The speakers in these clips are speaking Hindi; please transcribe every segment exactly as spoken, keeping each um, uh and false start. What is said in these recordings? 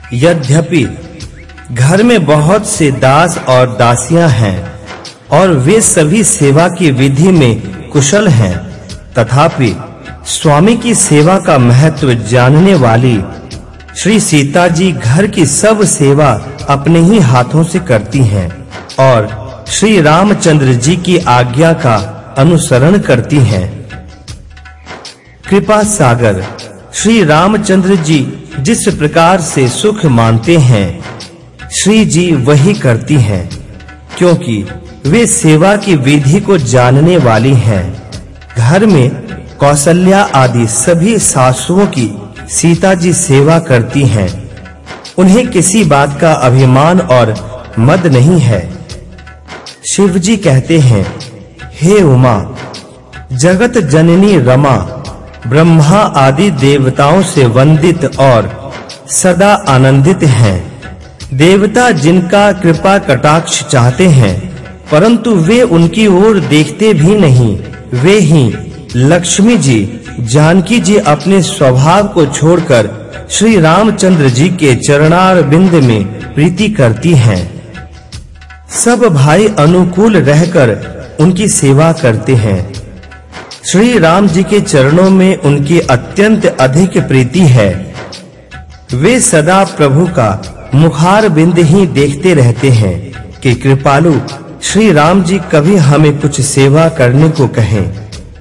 यद्यपि घर में बहुत से दास और दासियां हैं और वे सभी सेवा की विधि में कुशल हैं, तथापि स्वामी की सेवा का महत्व जानने वाली श्री सीता जी घर की सब सेवा अपने ही हाथों से करती हैं और श्री रामचंद्र जी की आज्ञा का अनुसरण करती हैं। कृपा सागर श्री रामचंद्र जी जिस प्रकार से सुख मानते हैं, श्री जी वही करती हैं, क्योंकि वे सेवा की विधि को जानने वाली हैं। घर में कौशल्या आदि सभी सासुओं की सीता जी सेवा करती हैं। उन्हें किसी बात का अभिमान और मद नहीं है। शिव जी कहते हैं, हे उमा, जगत जननी रमा ब्रह्मा आदि देवताओं से वंदित और सदा आनंदित हैं। देवता जिनका कृपा कटाक्ष चाहते हैं, परंतु वे उनकी ओर देखते भी नहीं, वे ही लक्ष्मी जी, जानकी जी अपने स्वभाव को छोड़कर श्री रामचंद्र जी के चरणार बिंद में प्रीति करती हैं। सब भाई अनुकूल रहकर उनकी सेवा करते हैं। श्री राम जी के चरणों में उनकी अत्यंत अधिक प्रीति है। वे सदा प्रभु का मुखार बिंद ही देखते रहते हैं कि कृपालु श्री राम जी कभी हमें कुछ सेवा करने को कहें।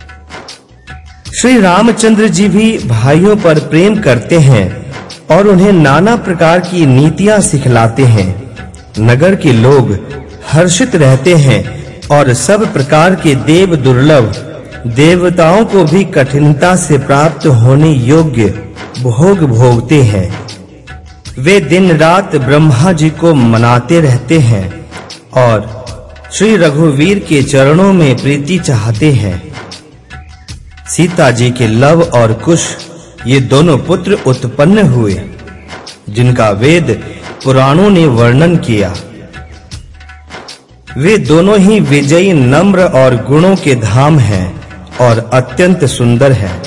श्री रामचंद्र जी भी भाइयों पर प्रेम करते हैं और उन्हें नाना प्रकार की नीतियां सिखलाते हैं। नगर के लोग हर्षित रहते हैं और सब प्रकार के देव दुर्लभ देवताओं को भी कठिनता से प्राप्त होने योग्य भोग भोगते हैं। वे दिन रात ब्रह्मा जी को मनाते रहते हैं और श्री रघुवीर के चरणों में प्रीति चाहते हैं। सीता जी के लव और कुश ये दोनों पुत्र उत्पन्न हुए, जिनका वेद पुराणों ने वर्णन किया। वे दोनों ही विजयी, नम्र और गुणों के धाम हैं और अत्यंत सुंदर हैं।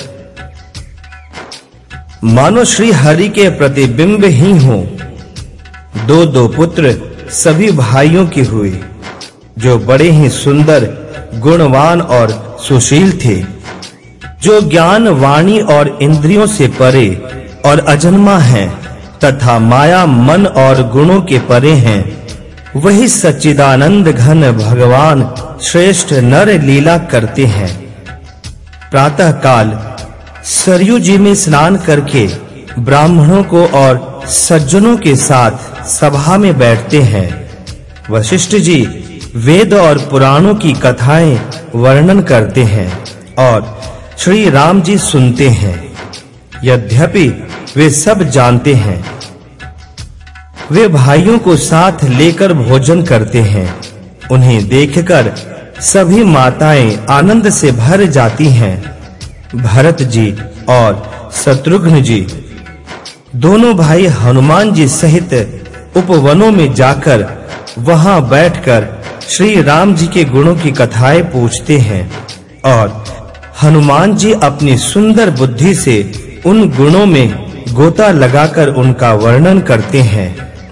मानो श्री हरि के प्रतिबिंब ही हो। दो दो पुत्र सभी भाइयों के हुए, जो बड़े ही सुंदर, गुणवान और सुशील थे, जो ज्ञान, वाणी और इंद्रियों से परे और अजन्मा हैं तथा माया, मन और गुणों के परे हैं। वही सच्चिदानंद घन भगवान श्रेष्ठ नर लीला करते हैं। प्रातः काल सरयू जी में स्नान करके ब्राह्मणों को और सज्जनों के साथ सभा में बैठते हैं। वशिष्ठ जी वेद और पुराणों की कथाएं वर्णन करते हैं और श्री राम जी सुनते हैं। यद्यपि वे सब जानते हैं, वे भाइयों को साथ लेकर भोजन करते हैं। उन्हें देखकर सभी माताएं आनंद से भर जाती हैं। भरत जी और शत्रुघ्न जी दोनों भाई हनुमान जी सहित उपवनों में जाकर वहां बैठकर श्री राम जी के गुणों की कथाएं पूछते हैं और हनुमान जी अपनी सुंदर बुद्धि से उन गुणों में गोता लगाकर उनका वर्णन करते हैं।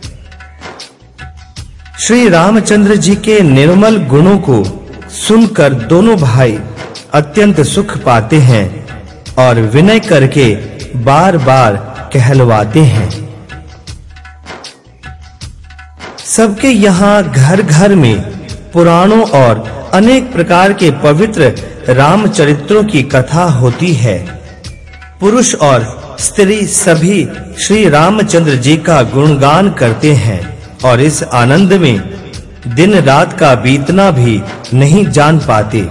श्री रामचंद्र जी के निर्मल गुणों को सुनकर दोनों भाई अत्यंत सुख पाते हैं और विनय करके बार-बार कहलवाते हैं। सबके यहाँ घर-घर में पुराणों और अनेक प्रकार के पवित्र रामचरित्रों की कथा होती है। पुरुष और स्त्री सभी श्री रामचंद्र जी का गुणगान करते हैं और इस आनंद में दिन रात का बीतना भी नहीं जान पाते।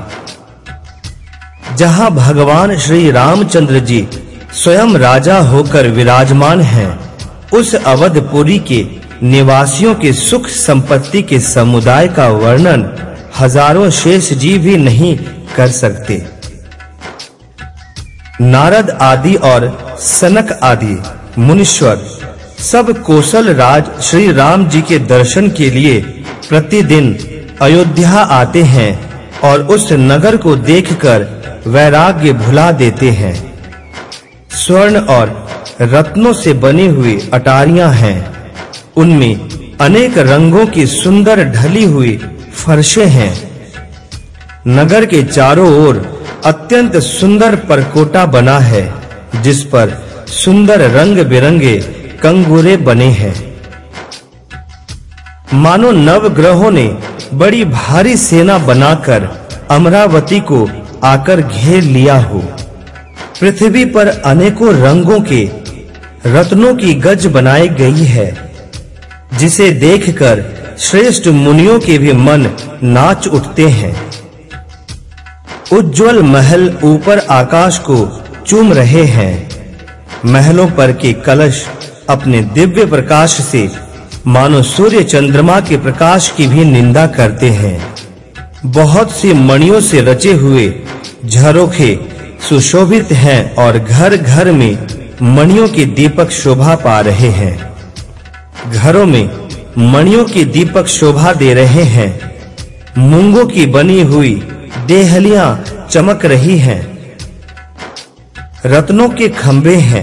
जहां भगवान श्री रामचंद्र जी स्वयं राजा होकर विराजमान हैं, उस अवधपुरी के निवासियों के सुख संपत्ति के समुदाय का वर्णन हजारों शेष जी भी नहीं कर सकते। नारद आदि और सनक आदि मुनीश्वर सब कौशल राज श्री राम जी के दर्शन के लिए प्रतिदिन अयोध्या आते हैं और उस नगर को देखकर वैराग्य भुला देते हैं। स्वर्ण और रत्नों से बनी हुई अटारियां हैं उनमें अनेक रंगों की सुंदर ढली हुई फर्शें हैं। नगर के चारों ओर अत्यंत सुंदर परकोटा बना है, जिस पर सुंदर रंग-बिरंगे कंगूरे बने हैं। मानो नवग्रहों ने बड़ी भारी सेना बनाकर अमरावती को आकर घेर लिया हो। पृथ्वी पर अनेकों रंगों के रत्नों की गज बनाई गई है, जिसे देखकर श्रेष्ठ मुनियों के भी मन नाच उठते हैं। उज्जवल महल ऊपर आकाश को चूम रहे हैं। महलों पर के कलश अपने दिव्य प्रकाश से मानो सूर्य चंद्रमा के प्रकाश की भी निंदा करते हैं। बहुत सी मणियों से रचे हुए झरोखे सुशोभित हैं और घर-घर में मणियों के दीपक शोभा पा रहे हैं। घरों में मणियों के दीपक शोभा दे रहे हैं। मूंगों की बनी हुई देहलियां चमक रही हैं। रत्नों के खंभे हैं।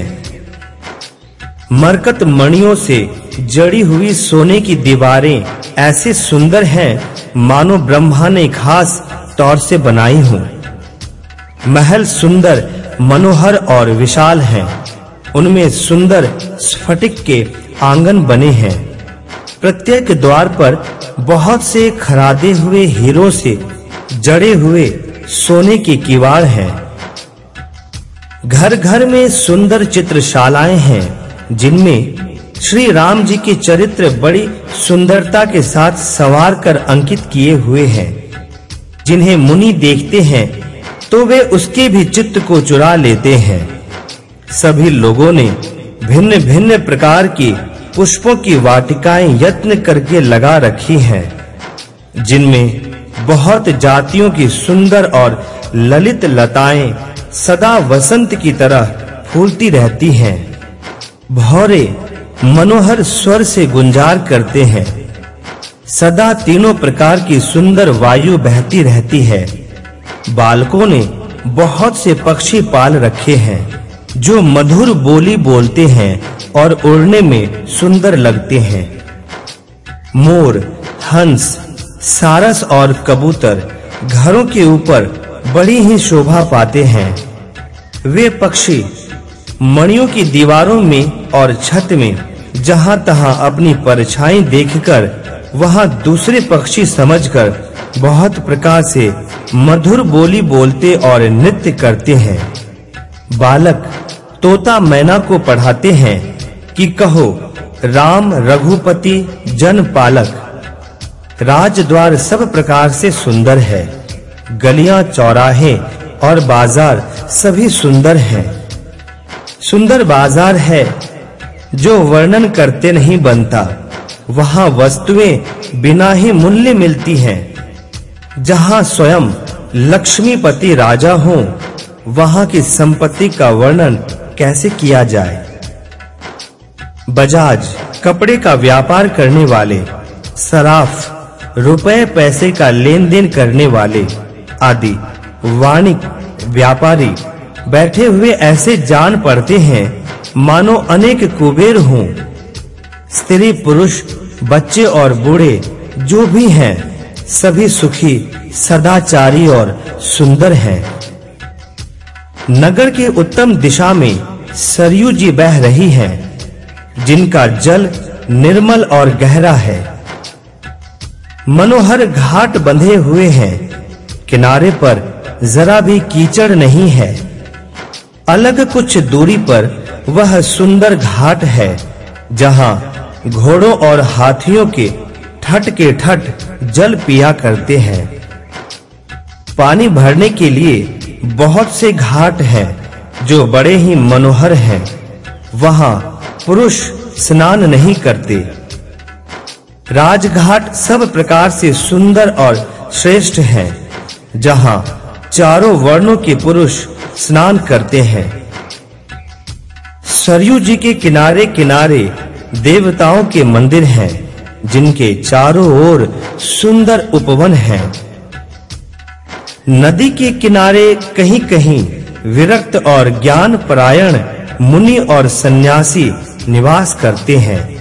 मरकत मणियों से जड़ी हुई सोने की दीवारें ऐसे सुंदर हैं मानो ब्रह्मा ने खास तौर से बनाई हों। महल सुंदर, मनोहर और विशाल हैं। उनमें सुंदर स्फटिक के आंगन बने हैं। प्रत्येक द्वार पर बहुत से खरादे हुए हीरों से जड़े हुए सोने के किवाड़ हैं। घर-घर में सुंदर चित्रशालाएं हैं, जिनमें श्री राम जी के चरित्र बड़ी सुंदरता के साथ संवार कर अंकित किए हुए हैं। जिन्हें मुनि देखते हैं तो वे उसके भी चित्त को चुरा लेते हैं। सभी लोगों ने भिन्न-भिन्न प्रकार की पुष्पों की वाटिकाएं यत्न करके लगा रखी हैं, जिनमें बहुत जातियों की सुंदर और ललित लताएं सदा वसंत की तरह फूलती रहती हैं। भौरे मनोहर स्वर से गुंजार करते हैं। सदा तीनों प्रकार की सुंदर वायु बहती रहती है। बालकों ने बहुत से पक्षी पाल रखे हैं, जो मधुर बोली बोलते हैं और उड़ने में सुंदर लगते हैं। मोर, हंस, सारस और कबूतर घरों के ऊपर बड़ी ही शोभा पाते हैं। वे पक्षी मणियों की दीवारों में और छत में जहां-तहां अपनी परछाई देखकर वहां दूसरे पक्षी समझकर बहुत प्रकार से मधुर बोली बोलते और नृत्य करते हैं। बालक तोता मैना को पढ़ाते हैं कि कहो राम रघुपति जन पालक। राजद्वार सब प्रकार से सुंदर है। गलियां, चौराहे और बाजार सभी सुंदर हैं। सुंदर बाजार है जो वर्णन करते नहीं बनता। वहां वस्तुएं बिना ही मूल्य मिलती हैं। जहां स्वयं लक्ष्मीपति राजा हो, वहां की संपत्ति का वर्णन कैसे किया जाए। बजाज कपड़े का व्यापार करने वाले, सराफ रुपए पैसे का लेन-देन करने वाले आदि वाणिक व्यापारी बैठे हुए ऐसे जान पड़ते हैं मानो अनेक कुबेर हों। स्त्री पुरुष बच्चे और बूढ़े जो भी हैं सभी सुखी सदाचारी और सुंदर हैं। नगर के उत्तम दिशा में सरयू जी बह रही हैं, जिनका जल निर्मल और गहरा है। मनोहर घाट बंधे हुए हैं। किनारे पर जरा भी कीचड़ नहीं है। अलग कुछ दूरी पर वह सुंदर घाट है, जहां घोड़ों और हाथियों के ठट के ठट जल पिया करते हैं। पानी भरने के लिए बहुत से घाट हैं, जो बड़े ही मनोहर हैं। वहां पुरुष स्नान नहीं करते। राजघाट सब प्रकार से सुंदर और श्रेष्ठ हैं, जहां चारों वर्णों के पुरुष स्नान करते हैं। सरयू जी के किनारे-किनारे देवताओं के मंदिर हैं, जिनके चारों ओर सुंदर उपवन हैं। नदी के किनारे कहीं-कहीं विरक्त और ज्ञान परायण मुनि और सन्यासी निवास करते हैं।